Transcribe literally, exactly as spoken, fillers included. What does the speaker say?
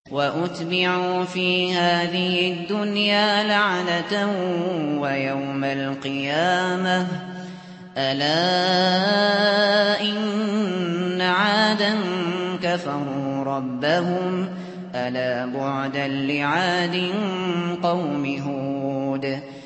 وَأُتْبِعُوا فِي هَٰذِهِ الدُّنْيَا لَعْنَةً وَيَوْمَ الْقِيَامَةِ ۗ أَلَا إِنَّ عَادًا كَفَرُوا رَبَّهُمْ ۗ أَلَا بُعْدًا لِّعَادٍ قَوْمِ هُودٍ